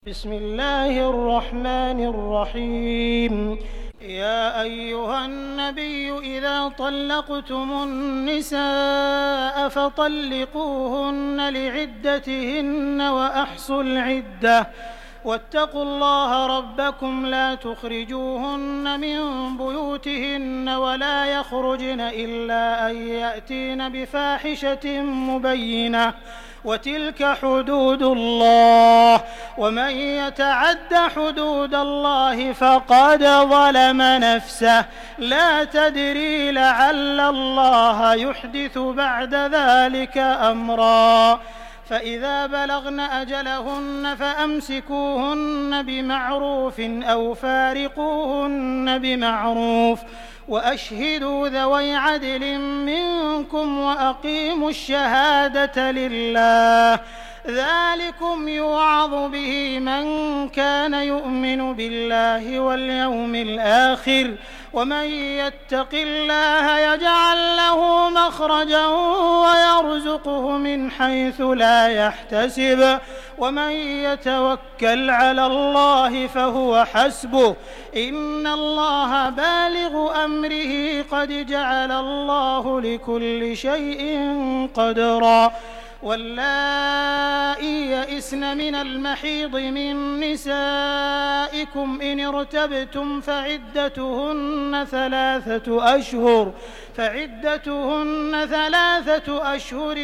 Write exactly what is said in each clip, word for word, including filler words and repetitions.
بسم الله الرحمن الرحيم. يا أيها النبي إذا طلقتم النساء فطلقوهن لعدتهن وأحصوا العدة واتقوا الله ربكم لا تخرجوهن من بيوتهن ولا يخرجن إلا أن يأتين بفاحشة مبينة وتلك حدود الله ومن يتعد حدود الله فقد ظلم نفسه لا تدري لعل الله يحدث بعد ذلك أمرا فإذا بلغن أجلهن فأمسكوهن بمعروف أو فارقوهن بمعروف وأشهدوا ذوي عدل منكم وأقيموا الشهادة لله ذلكم يوعظ به من كان يؤمن بالله واليوم الآخر ومن يتق الله يجعل له مخرجا ويرزقه من حيث لا يحتسب ومن يتوكل على الله فهو حسبه إن الله بالغ أمره قد جعل الله لكل شيء قدرا واللائي يئسن من المحيض من نسائكم إن ارتبتم فعدتهن ثلاثة أشهر فعدتهن ثلاثة أشهر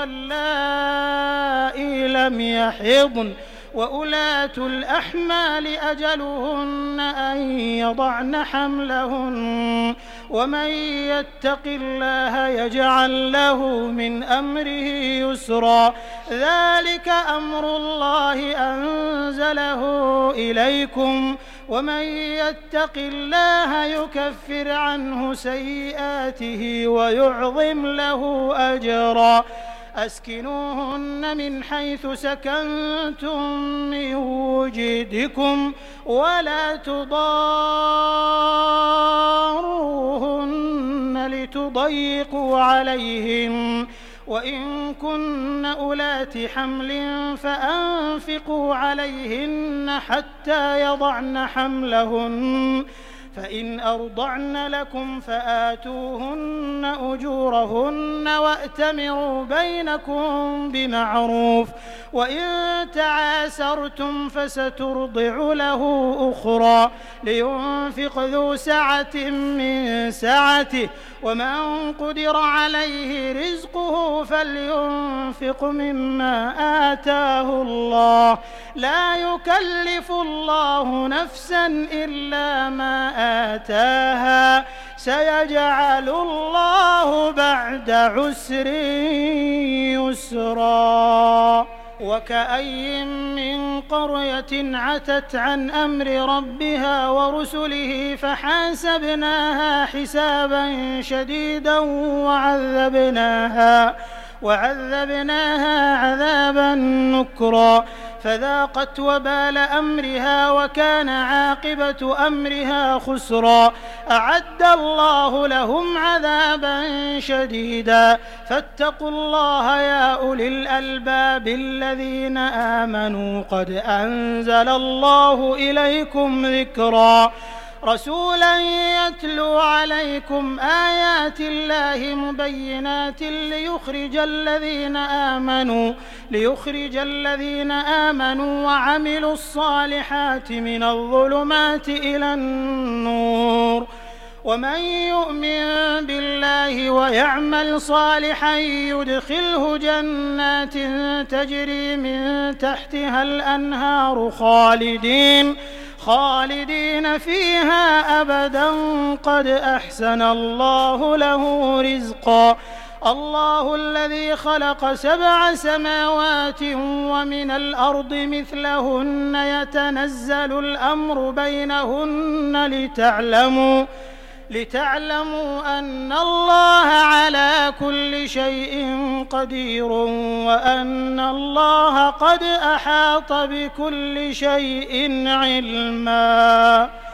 واللائي لم يحضن وأولاة الأحمال أجلهن أن يضعن حملهن ومن يتق الله يجعل له من أمره يسرا ذلك أمر الله أنزله إليكم ومن يتق الله يكفر عنه سيئاته ويعظم له أجرا أسكنوهن من حيث سكنتم من وجدكم ولا تضاروهن لتضيقوا عليهم وإن كن أولات حمل فأنفقوا عليهن حتى يضعن حملهن فإن أرضعن لكم فآتوهن أجورهن وأتمروا بينكم بمعروف وإن تعاسرتم فسترضع له أخرى لينفق ذو سعة من سعته ومن قدر عليه رزقه فلينفق مما آتاه الله لا يكلف الله نفسا إلا ما آتاها سيجعل الله بعد عسر يسرا وكأي من قرية عتت عن أمر ربها ورسله فحاسبناها حسابا شديدا وعذبناها وعذبناها عذابا نكرا فذاقت وبال أمرها وكان عاقبة أمرها خسرا أعد الله لهم عذابا شديدا فاتقوا الله يا أولي الألباب الذين آمنوا قد أنزل الله إليكم ذكرا رسولا يتلو عليكم آيات الله مبينات ليخرج الذين آمنوا ليخرج الذين آمنوا وعملوا الصالحات من الظلمات إلى النور ومن يؤمن بالله ويعمل صالحا يدخله جنات تجري من تحتها الأنهار خالدين خالدين فيها أبدا قد أحسن الله له رزقا الله الذي خلق سبع سماوات ومن الأرض مثلهن يتنزل الأمر بينهن لتعلموا لتعلموا أن الله على كل شيء قدير وأن الله قد أحاط بكل شيء علما